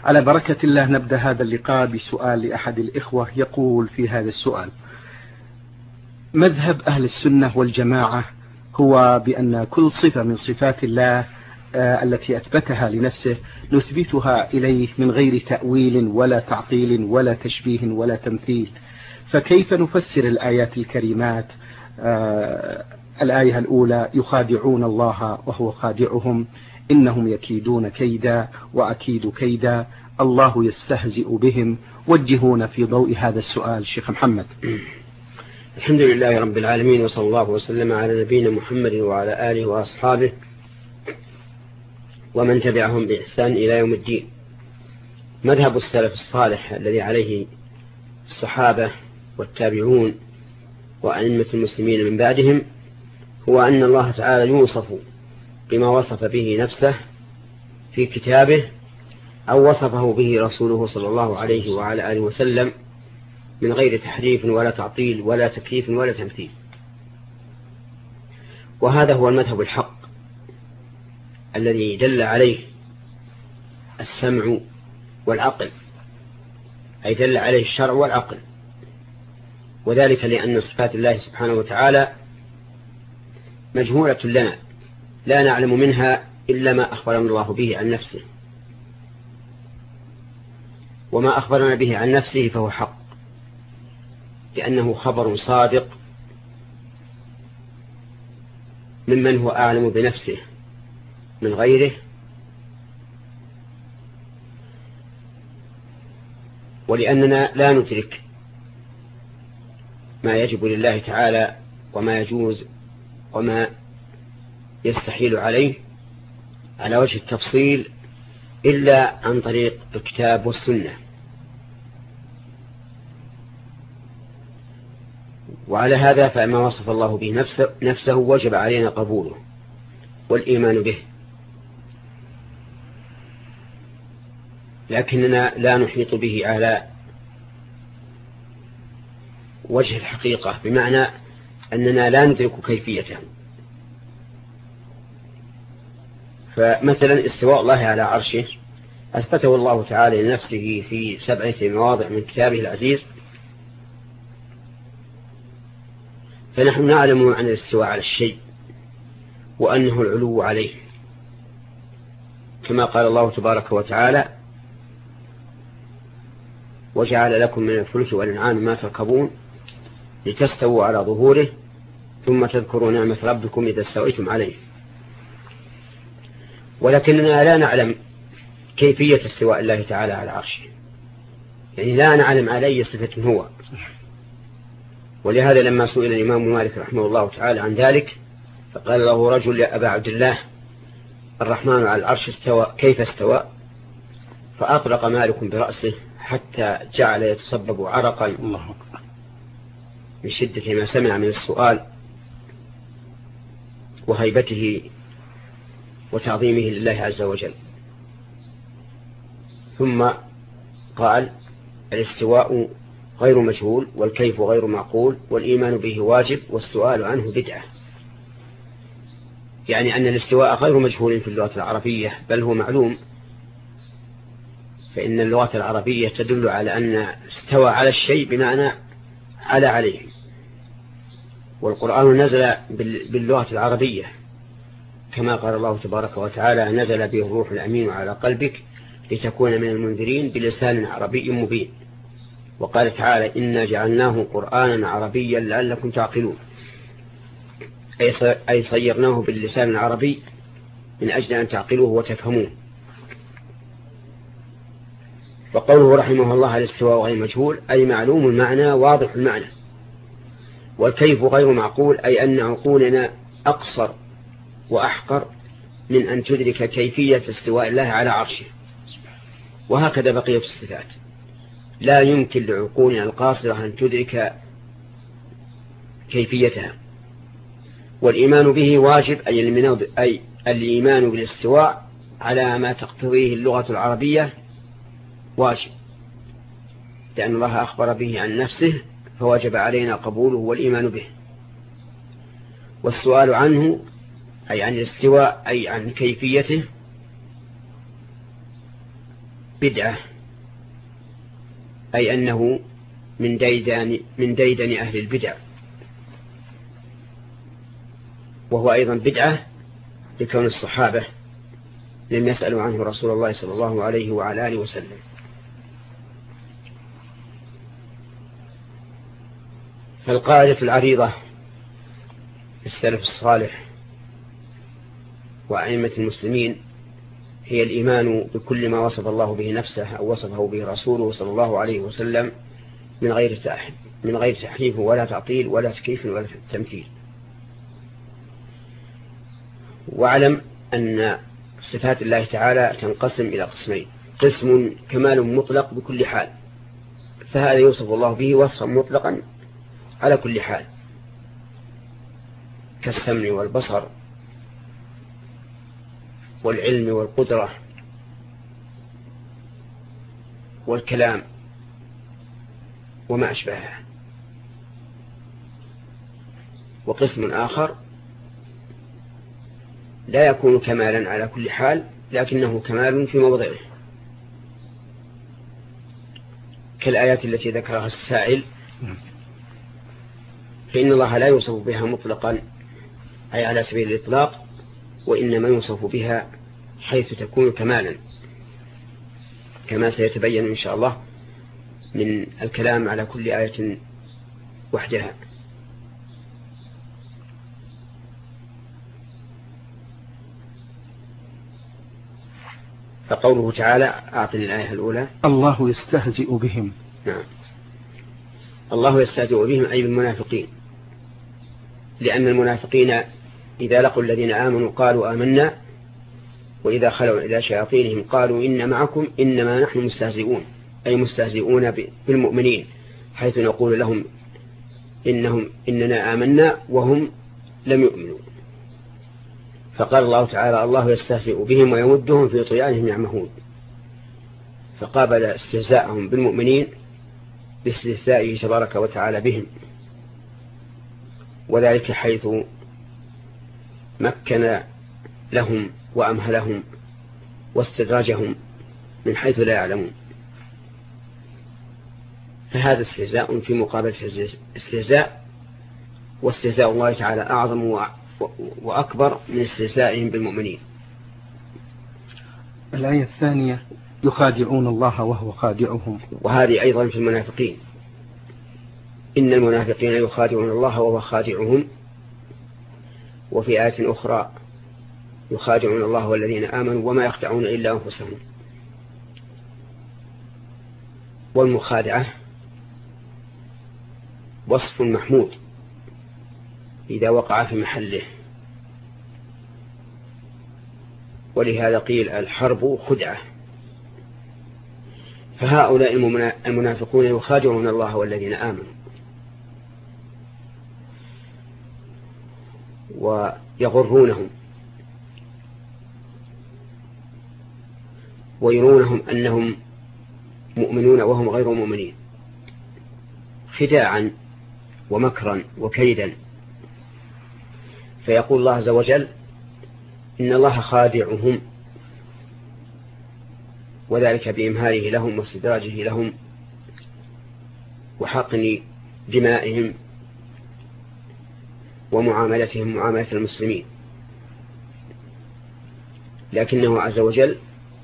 على بركة الله نبدأ هذا اللقاء بسؤال لأحد الإخوة يقول في هذا السؤال: مذهب أهل السنة والجماعة هو بأن كل صفة من صفات الله التي أثبتها لنفسه نثبتها إليه من غير تأويل ولا تعطيل ولا تشبيه ولا تمثيل، فكيف نفسر الآيات الكريمات؟ الآية الأولى: يخادعون الله وهو خادعهم، إنهم يكيدون كيدا وأكيد كيدا، الله يستهزئ بهم. وجهونا في ضوء هذا السؤال شيخ محمد. الحمد لله رب العالمين، وصلى الله وسلم على نبينا محمد وعلى آله وأصحابه ومن تبعهم بإحسان إلى يوم الدين. مذهب السلف الصالح الذي عليه الصحابة والتابعون وأئمة المسلمين من بعدهم هو أن الله تعالى يوصف بما وصف به نفسه في كتابه أو وصفه به رسوله صلى الله عليه وعلى آله وسلم من غير تحريف ولا تعطيل ولا تكييف ولا تمثيل. وهذا هو المذهب الحق الذي دل عليه السمع والعقل، أي دل عليه الشرع والعقل، وذلك لأن صفات الله سبحانه وتعالى مجهولة لنا، لا نعلم منها إلا ما أخبرنا الله به عن نفسه، وما أخبرنا به عن نفسه فهو حق، لأنه خبر صادق ممن هو أعلم بنفسه من غيره، ولأننا لا ندرك ما يجب لله تعالى وما يجوز وما يستحيل عليه على وجه التفصيل إلا عن طريق الكتاب والسنة. وعلى هذا فما وصف الله به نفسه وجب علينا قبوله والإيمان به، لكننا لا نحيط به على وجه الحقيقة، بمعنى أننا لا ندرك كيفيته. فمثلا استواء الله على عرشه أثبته الله تعالى لنفسه في 7 مواضع من كتابه العزيز، فنحن نعلم عن الاستواء على الشيء وأنه العلو عليه، كما قال الله تبارك وتعالى: وجعل لكم من الفلك والأنعام ما تركبون لتستووا على ظهوره ثم تذكروا نعمة ربكم إذا استويتم عليه. ولكننا لا نعلم كيفية استواء الله تعالى على عرشه، يعني لا نعلم على أي صفة هو. ولهذا لما سئل الإمام مالك رحمه الله تعالى عن ذلك فقال له رجل: يا أبا عبد الله، الرحمن على العرش استوى، كيف استوى؟ فأطلق مالك برأسه حتى جعل يتصبب عرقا من شدة ما سمع من السؤال وهيبته وتعظيمه لله عز وجل. ثم قال: الاستواء غير مجهول، والكيف غير معقول، والإيمان به واجب، والسؤال عنه بدعة. يعني أن الاستواء غير مجهول في اللغة العربية، بل هو معلوم، فإن اللغة العربية تدل على أن استوى على الشيء بمعنى على عليه، والقرآن نزل باللغة العربية، كما قال الله تبارك وتعالى: نزل به الروح الأمين على قلبك لتكون من المنذرين بلسان عربي مبين. وقال تعالى: إنا جعلناه قرآنا عربيا لعلكم تعقلون، أي صيرناه باللسان العربي من أجل أن تعقلوه وتفهموه. وقوله رحمه الله: الاستواء غير مجهول، أي معلوم المعنى واضح المعنى. والكيف غير معقول، أي أن عقولنا أقصر وأحقر من أن تدرك كيفية استواء الله على عرشه. وهكذا بقية الصفات لا يمكن لعقولنا القاصرة أن تدرك كيفيتها. والإيمان به واجب، أي الإيمان بالاستواء على ما تقتضيه اللغة العربية واجب، لأن الله أخبر به عن نفسه فوجب علينا قبوله والإيمان به. والسؤال عنه، أي عن الاستواء، أي عن كيفيته، بدعة أي أنه من ديدن أهل البدع، وهو أيضا بدعة لكون الصحابة لم يسألوا عنه رسول الله صلى الله عليه وعلى آله وسلم. فالقاعدة العريضة في السلف الصالح وأئمة المسلمين هي الإيمان بكل ما وصف الله به نفسه أو وصفه به رسوله صلى الله عليه وسلم من غير تحريف ولا تعطيل ولا تكييف ولا تمثيل. واعلم أن صفات الله تعالى تنقسم إلى قسمين: قسم كمال مطلق بكل حال، فهذا يوصف الله به وصفا مطلقا على كل حال، كالسمع والبصر والعلم والقدرة والكلام وما أشبهه. وقسم آخر لا يكون كمالا على كل حال، لكنه كمال في موضعه، كالآيات التي ذكرها السائل، فإن الله لا يوصف بها مطلقا أي على سبيل الإطلاق، وإنما يوصف بها حيث تكون كمالا، كما سيتبين إن شاء الله من الكلام على كل آية وحدها. فقوله تعالى أعطني الآية الأولى: الله يستهزئ بهم. نعم، الله يستهزئ بهم أي بالمنافقين، لأن المنافقين إذا لقوا الذين آمنوا قالوا آمنا، وإذا خلوا إلى شياطينهم قالوا إن معكم إنما نحن مستهزئون، أي مستهزئون بالمؤمنين، حيث نقول لهم إننا آمنا وهم لم يؤمنوا. فقال الله تعالى: الله يستهزئ بهم ويمدهم في طغيانهم يعمهون، فقابل استهزاءهم بالمؤمنين باستهزائه تبارك وتعالى بهم، وذلك حيث مكن لهم وأمهلهم واستدراجهم من حيث لا يعلمون. فهذا استهزاء في مقابل استهزاء، واستهزاء الله تعالى أعظم وأكبر من استهزائهم بالمؤمنين. الآية الثانية: يخادعون الله وهو خادعهم. وهذه أيضا في المنافقين: إن المنافقين يخادعون الله وهو خادعهم. وفي آية أخرى: يخادعون الله والذين آمنوا وما يخدعون إلا أنفسهم. والمخادعة وصف محمود إذا وقع في محله، ولهذا قيل الحرب خدعة. فهؤلاء المنافقون يخادعون الله والذين آمنوا ويغرونهم ويرونهم أنهم مؤمنون وهم غير مؤمنين، خداعا ومكرا وكيدا. فيقول الله عز وجل: إن الله خادعهم، وذلك بإمهاله لهم واستدراجه لهم وحقن دمائهم ومعاملتهم معاملة المسلمين. لكنه عز وجل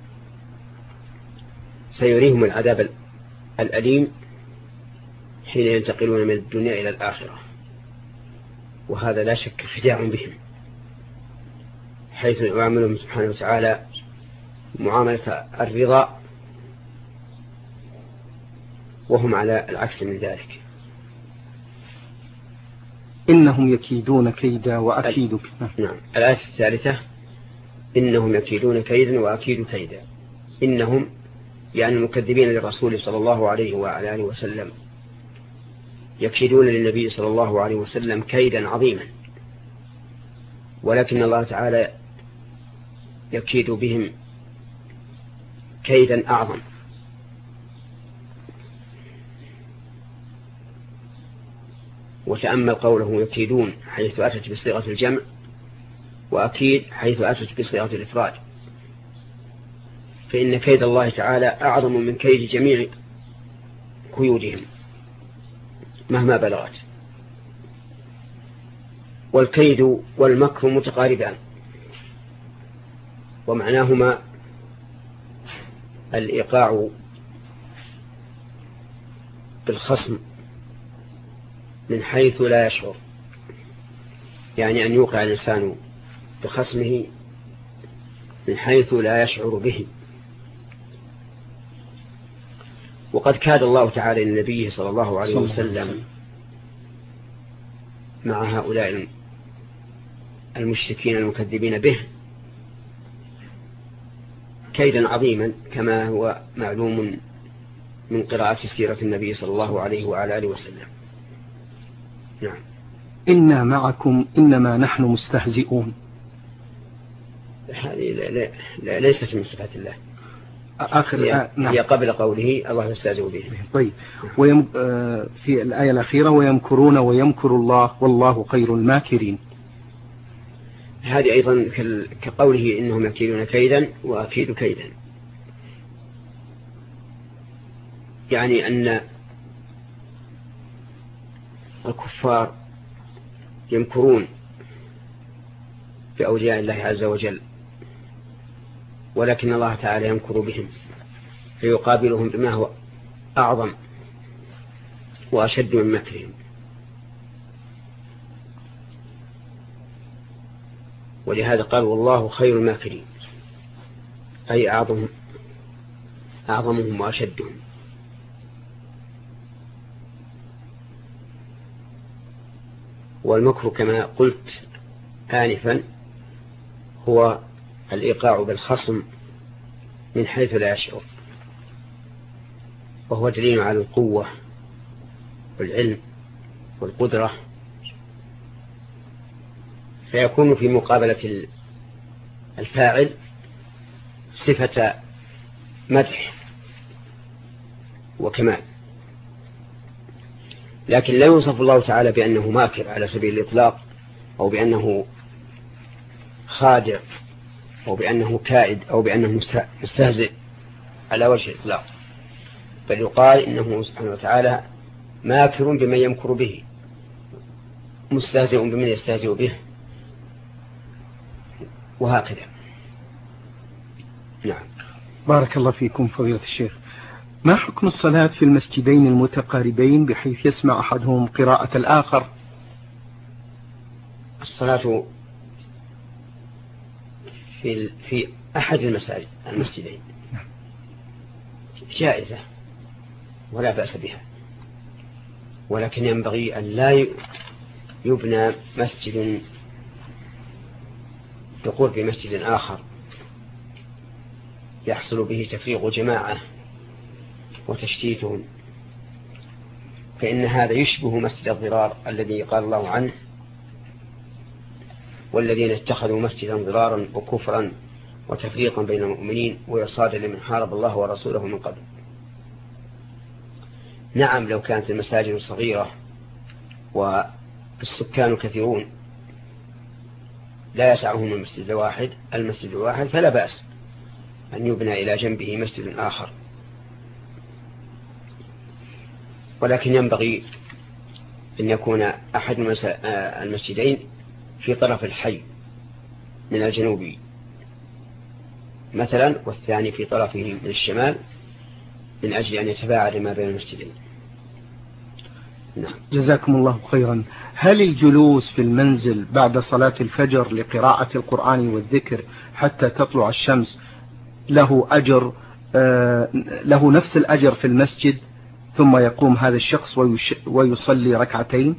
سيريهم العذاب الأليم حين ينتقلون من الدنيا إلى الآخرة، وهذا لا شك خداع بهم، حيث يعاملهم سبحانه وتعالى معاملة الرضا وهم على العكس من ذلك. إنهم يكيدون كيدا وأكيد كيدا. نعم. الآية الثالثة: إنهم يكيدون كيدا وأكيد كيدا. إنهم يعني المكذبين للرسول صلى الله عليه وعلى آله وسلم يكيدون للنبي صلى الله عليه وسلم كيدا عظيما، ولكن الله تعالى يكيد بهم كيدا أعظم. وتأمل قوله يكيدون حيث أتت بصيغة الجمع، وأكيد حيث أتت بصيغة الإفراد. فإن كيد الله تعالى أعظم من كيد جميع قيودهم مهما بلغت. والكيد والمكر متقاربان، ومعناهما الإيقاع بالخصم من حيث لا يشعر، يعني أن يوقع الإنسان بخصمه من حيث لا يشعر به. وقد كاد الله تعالى للنبي صلى الله عليه وسلم مع هؤلاء المشركين المكذبين به كيدا عظيما، كما هو معلوم من قراءة سيرة النبي صلى الله عليه وعلى آله وسلم. نعم. إنا معكم إنما نحن مستهزئون، هذه ليست من صفات الله. آخر نعم. هي قبل قوله الله يستهزئ به. طيب. في الآية الأخيرة ويمكرون ويمكر الله والله خير الماكرين، هذه أيضا كقوله إنهم يكيدون كيدا وأكيد كيدا، يعني أن الكفار يمكرون بأولياء الله عز وجل، ولكن الله تعالى يمكر بهم فيقابلهم بما هو أعظم وأشد من مكرهم. ولهذا قال والله خير الماكرين، أي أعظمهم وأشدهم. والمكر كما قلت آنفا هو الإيقاع بالخصم من حيث لا يشعر، وهو دليل على القوة والعلم والقدرة، فيكون في مقابلة الفاعل صفة مدح وكمال، لكن لا يوصف الله تعالى بأنه ماكر على سبيل الإطلاق، أو بأنه خادع، أو بأنه كائد، أو بأنه مستهزئ على وجه الإطلاق، بل يقال إنه سبحانه وتعالى ماكر بمن يمكر به، مستهزئ بمن يستهزئ به، وهكذا. نعم. بارك الله فيكم فضيلة الشيخ. ما حكم الصلاة في المسجدين المتقاربين بحيث يسمع أحدهم قراءة الآخر؟ الصلاة في أحد المسجدين جائزة ولا بأس بها، ولكن ينبغي أن لا يبنى مسجد بقرب مسجد آخر يحصل به تفريق جماعة وتشتيتهم، فإن هذا يشبه مسجد الضرار الذي قال الله عنه والذين اتخذوا مسجدا ضرارا وكفرا وتفريقا بين المؤمنين وإرصادا لمن حارب الله ورسوله من قبل. نعم، لو كانت المساجد صغيرة والسكان كثيرون لا يسعهم المسجد الواحد فلا بأس أن يبنى إلى جنبه مسجد آخر، ولكن ينبغي أن يكون أحد المسجدين في طرف الحي من الجنوب مثلا، والثاني في طرفه من الشمال، من أجل أن يتباعد ما بين المسجدين. نعم. جزاكم الله خيرا. هل الجلوس في المنزل بعد صلاة الفجر لقراءة القرآن والذكر حتى تطلع الشمس له أجر له نفس الأجر في المسجد ثم يقوم هذا الشخص ويصلي ركعتين؟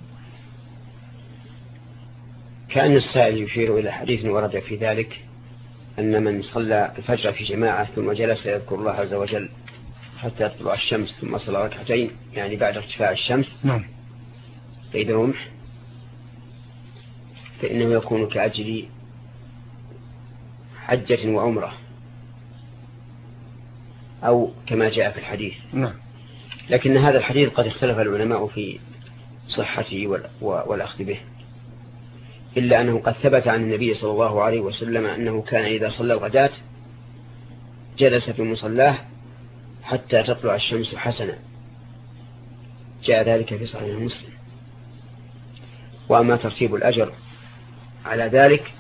كأن السائل يشير إلى حديث ورد في ذلك أن من صلى الفجر في جماعة ثم جلس يذكر الله عز وجل حتى تطلع الشمس ثم صلى ركعتين، يعني بعد ارتفاع الشمس نعم قيد رمح، فإنه يكون كأجل حجة وعمرة أو كما جاء في الحديث. نعم. لكن هذا الحديث قد اختلف العلماء في صحته والأخذ به، إلا أنه قد ثبت عن النبي صلى الله عليه وسلم أنه كان إذا صلى الغداة جلس في مصلاه حتى تطلع الشمس حسنا، جاء ذلك في صحيح مسلم. وأما ترتيب الأجر على ذلك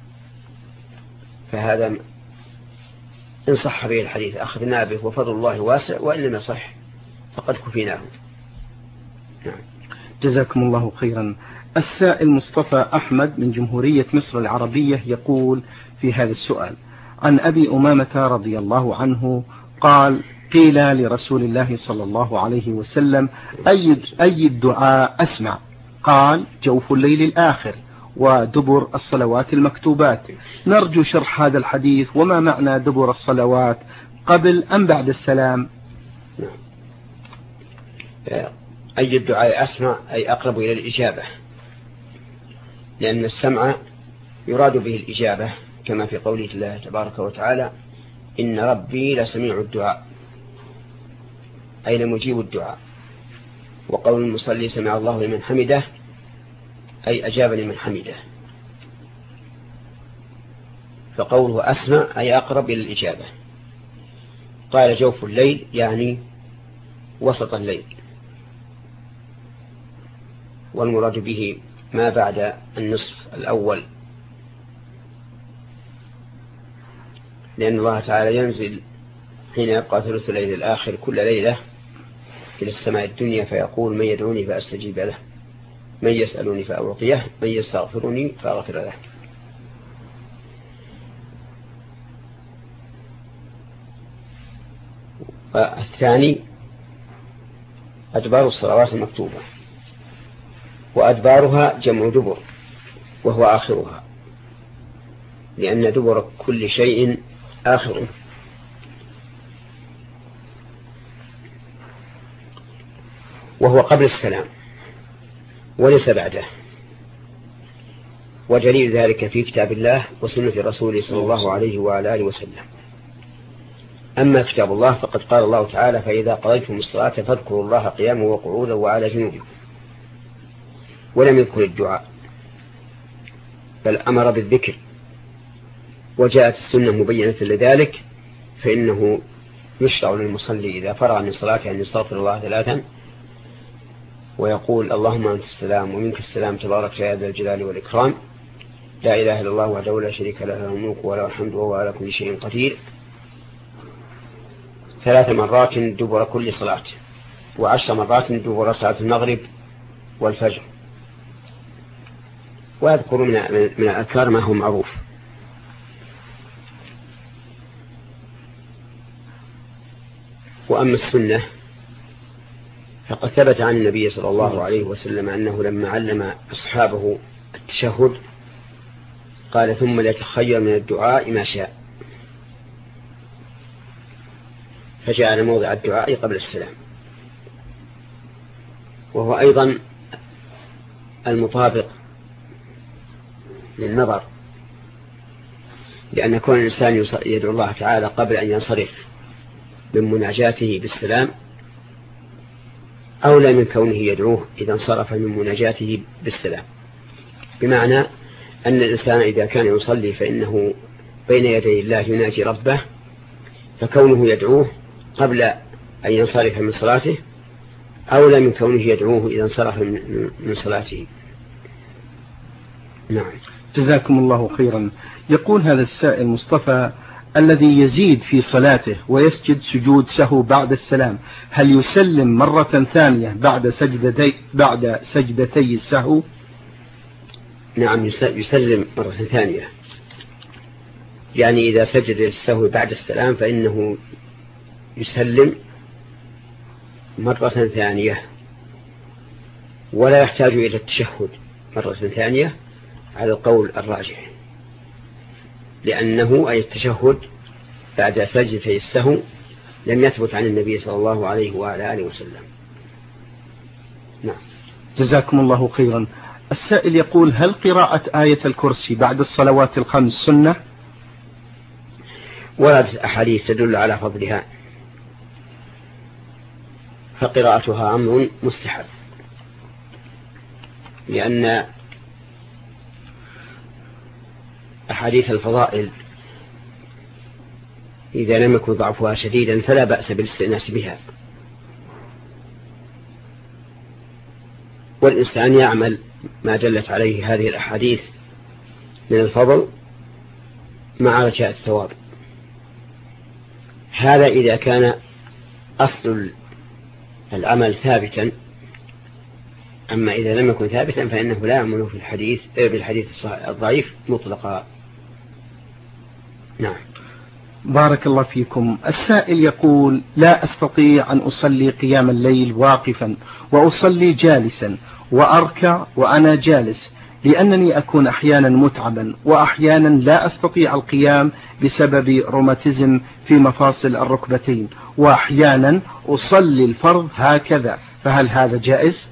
فهذا إن صح به الحديث أخذنا به، وفضل الله واسع، وإن لم يصح فقد كفيناه. نعم. جزاكم الله خيرا. السائل مصطفى أحمد من جمهورية مصر العربية يقول في هذا السؤال: عن أبي أمامة رضي الله عنه قال: قيل لرسول الله صلى الله عليه وسلم: أي الدعاء أسمع؟ قال: جوف الليل الآخر ودبر الصلوات المكتوبات. نرجو شرح هذا الحديث، وما معنى دبر الصلوات، قبل أم بعد السلام؟ أي الدعاء أسمع أي أقرب إلى الإجابة، لأن السمع يراد به الإجابة، كما في قوله الله تبارك وتعالى: إن ربي لسميع الدعاء، أي لمجيب الدعاء. وقول المصلي سمع الله لمن حمده أي أجاب لمن حمده. فقوله أسمع أي أقرب إلى الإجابة. قال جوف الليل يعني وسط الليل، والمراد به ما بعد النصف الأول، لأن الله تعالى ينزل حين يبقى ثلث الليل الآخر كل ليلة إلى السماء الدنيا فيقول: من يدعوني فأستجيب له، من يسألني فأعطيه، من يستغفرني فأغفر له. الثاني أدبار الصلوات المكتوبة، وأدبارها جمع دبر وهو آخرها، لأن دبر كل شيء آخر. وهو قبل السلام وليس بعده، ودليل ذلك في كتاب الله وسنة رسوله صلى الله عليه وعلى آله وسلم. أما كتاب الله فقد قال الله تعالى: فإذا قضيتم الصلاة فاذكروا الله قياما وقعودا وعلى جنوبكم. ولم يذكر الدعاء بل أمر بالذكر، وجاءت السنة مبينة لذلك، فإنه يشرع للمصلي إذا فرغ من صلاته أن يستغفر الله 3 ويقول: اللهم أنت السلام ومنك السلام تبارك يا ذا الجلال والإكرام، لا إله إلا الله وحده لا شريك له، له الملك وله الحمد وهو على كل شيء قدير، 3 مرات دبر كل صلاة، و10 مرات دبر صلاة المغرب والفجر. ويذكر من الأذكار ما هو معروف. وأما السنة فقد ثبت عن النبي صلى الله عليه وسلم أنه لما علم أصحابه التشهد قال: ثم ليتخير من الدعاء ما شاء، فجعل موضع الدعاء قبل السلام. وهو أيضا المطابق للنظر، لأن كون الإنسان يدعو الله تعالى قبل أن ينصرف من مناجاته بالسلام أولى من كونه يدعوه إذا انصرف من مناجاته بالسلام. بمعنى أن الإنسان إذا كان يصلي فإنه بين يدي الله يناجي ربه، فكونه يدعوه قبل أن ينصرف من صلاته أولى من كونه يدعوه إذا انصرف من صلاته. نعم. جزاكم الله خيرا. يقول هذا السائل مصطفى: الذي يزيد في صلاته ويسجد سجود سهو بعد السلام، هل يسلم مرة ثانية بعد سجدتي السهو؟ نعم، يسلم مرة ثانية، يعني إذا سجد السهو بعد السلام فإنه يسلم مرة ثانية، ولا يحتاج إلى التشهد مرة ثانية على القول الراجح، لأنه أي التشهد بعد سجدتي السهو لم يثبت عن النبي صلى الله عليه وعلى آله وسلم. نعم. جزاكم الله خيرا. السائل يقول: هل قراءة آية الكرسي بعد الصلوات الخمس سنة؟ وردت أحاديث تدل على فضلها، فقراءتها أمر مستحب، لأن أحاديث الفضائل إذا لم يكن ضعفها شديدا فلا بأس بالاستئناس بها، والإنسان يعمل ما دلت عليه هذه الأحاديث من الفضل مع رجاء الثواب. هذا إذا كان أصل العمل ثابتا، أما إذا لم يكن ثابتا فإنه لا يعمل في بالحديث الضعيف مطلقا. نعم. بارك الله فيكم. السائل يقول: لا أستطيع أن أصلي قيام الليل واقفا وأصلي جالسا وأركع وأنا جالس، لأنني أكون أحيانا متعبا وأحيانا لا أستطيع القيام بسبب روماتيزم في مفاصل الركبتين، وأحيانا أصلي الفرض هكذا، فهل هذا جائز؟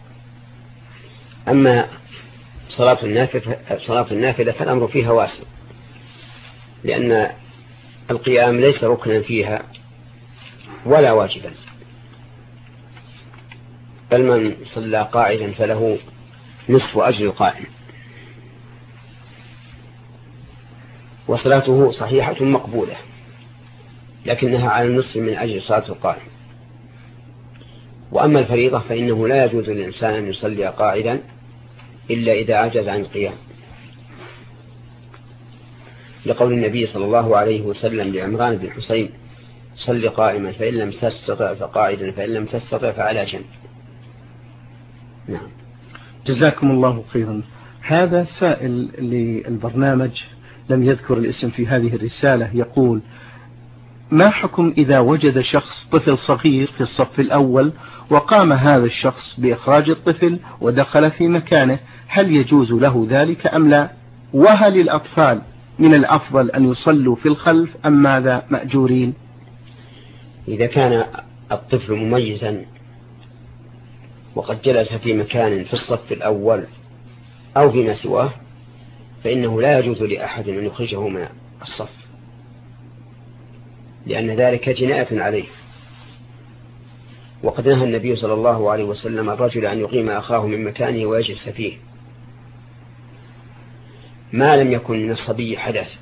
أما صلاة النافلة فالأمر فيها واسع، لأن القيام ليس ركنا فيها ولا واجبا، بل من صلى قاعدا فله نصف أجر القائم، وصلاته صحيحة مقبولة، لكنها على النصف من أجر صلاة القائم. وأما الفريضة فإنه لا يجوز للإنسان أن يصلي قاعدا إلا إذا عجز عن القيام، لقول النبي صلى الله عليه وسلم لعمران بن حسين: صل قائما فإن لم تستطع فقاعدا فإن لم تستطع فعلى جنب. نعم. جزاكم الله خيرا. هذا سائل للبرنامج لم يذكر الاسم في هذه الرسالة، يقول: ما حكم إذا وجد شخص طفل صغير في الصف الأول وقام هذا الشخص بإخراج الطفل ودخل في مكانه، هل يجوز له ذلك أم لا؟ وهل الأطفال من الأفضل أن يصلوا في الخلف أم ماذا مأجورين؟ إذا كان الطفل مميزا وقد جلس في مكان في الصف الأول أو فيما سواه فإنه لا يجوز لأحد أن يخرجه من الصف، لأن ذلك جناية عليه. وقد نهى النبي صلى الله عليه وسلم الرجل أن يقيم أخاه من مكانه ويجلس فيه ما لم يكن من الصبي حدث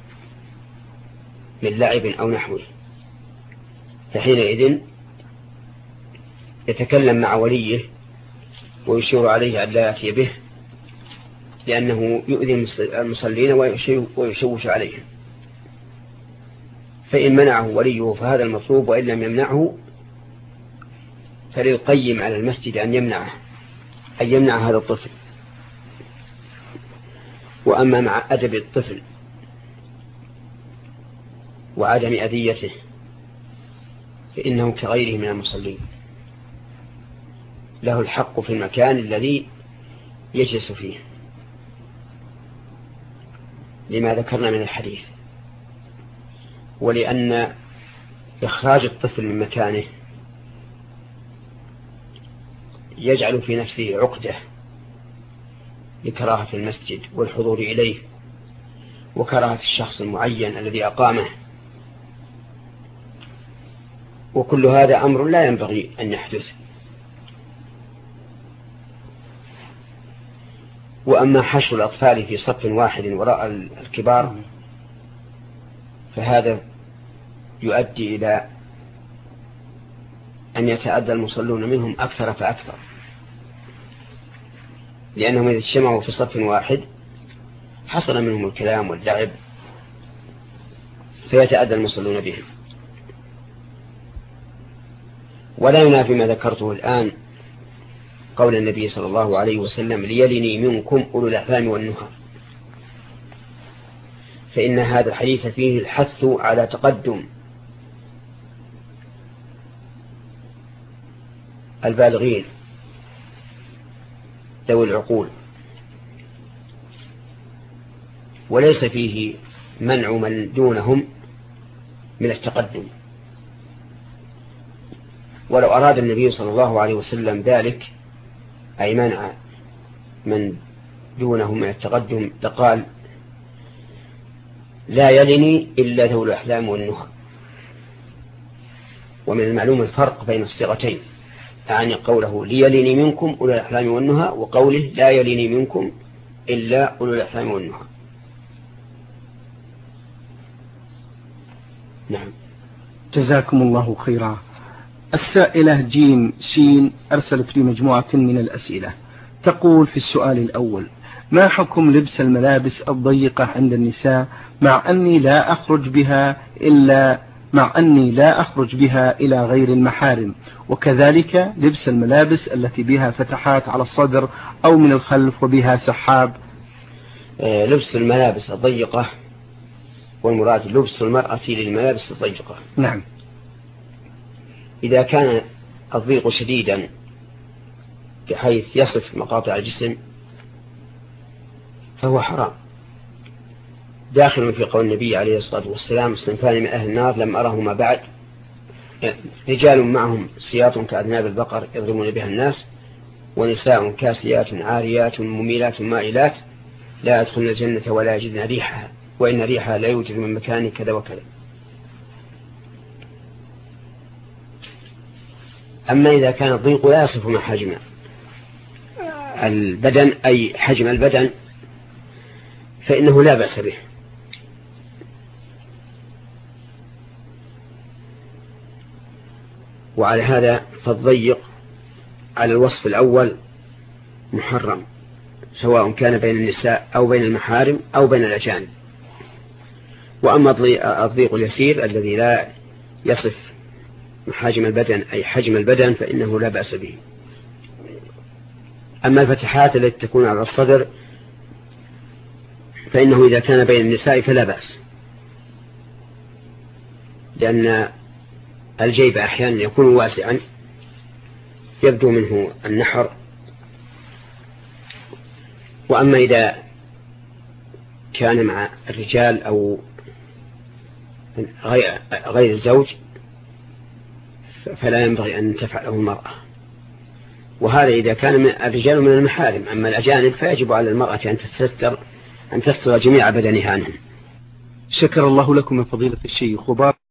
من لعب أو نحوه، فحينئذ يتكلم مع وليه ويشير عليه أن لا يأتي به، لأنه يؤذي المصلين ويشوش عليهم. فإن منعه وليه فهذا المطلوب، وإن لم يمنعه فليقيم على المسجد أن يمنع هذا الطفل. وأما مع أدب الطفل وعدم أذيته فإنه كغيره من المصلين، له الحق في المكان الذي يجلس فيه لما ذكرنا من الحديث، ولأن إخراج الطفل من مكانه يجعل في نفسه عقدة لكراهة المسجد والحضور إليه وكراهة الشخص المعين الذي أقامه، وكل هذا أمر لا ينبغي أن يحدث. وأما حشو الأطفال في صف واحد وراء الكبار فهذا يؤدي إلى أن يتأذى المصلون منهم أكثر فأكثر، لأنهم إذا اجتمعوا في صف واحد حصل منهم الكلام واللعب فيتأذى المصلون بهم. ولا ينافي ما ذكرته الآن قول النبي صلى الله عليه وسلم: ليلني منكم أولو الأحلام والنهى، فإن هذا الحديث فيه الحث على تقدم البالغين ذوي العقول، وليس فيه منع من دونهم من التقدم. ولو أراد النبي صلى الله عليه وسلم ذلك أي منع من دونهم من التقدم لقال: لا يلني إلا ذو الأحلام والنهى. ومن المعلوم الفرق بين الصيغتين، يعني قوله ليلني منكم أولو الأحلام والنهى وقوله لا يلني منكم إلا أولو الأحلام والنهى. نعم. جزاكم الله خيرا. السائلة جيم شين أرسلت لي مجموعة من الأسئلة، تقول في السؤال الأول: ما حكم لبس الملابس الضيقة عند النساء مع أني لا أخرج بها إلى غير المحارم، وكذلك لبس الملابس التي بها فتحات على الصدر أو من الخلف وبها سحاب؟ لبس الملابس الضيقة والمراد لبس المرأة للملابس الضيقة. نعم. إذا كان الضيق شديدا بحيث يصف مقاطع الجسم فهو حرام، داخل في قول النبي عليه الصلاة والسلام: صنفان من أهل النار لم أرهما بعد، رجال معهم سياط كأذناب البقر يضربون بها الناس، ونساء كاسيات عاريات مميلات مائلات لا يدخلن الجنة ولا يجدن ريحها، وإن ريحها لا يوجد من مكان كذا وكذا. أما إذا كان الضيق لا يصف محاجم البدن أي حجم البدن فإنه لا بأس به. وعلى هذا فالضيق على الوصف الأول محرم، سواء كان بين النساء أو بين المحارم أو بين الأجانب. وأما الضيق اليسير الذي لا يصف محاجم البدن أي حجم البدن فإنه لا بأس به. أما الفتحات التي تكون على الصدر فإنه إذا كان بين النساء فلا بأس، لأن الجيب أحيانا يكون واسعا يبدو منه النحر. وأما إذا كان مع الرجال أو غير الزوج فلا ينبغي أن تفعله المرأة، وهذا إذا كان من الرجال من المحارم. أما الأجانب فيجب على المرأة أن تستر جميع بدنها عنهم. شكر الله لكم يا فضيلة الشيخ وبارك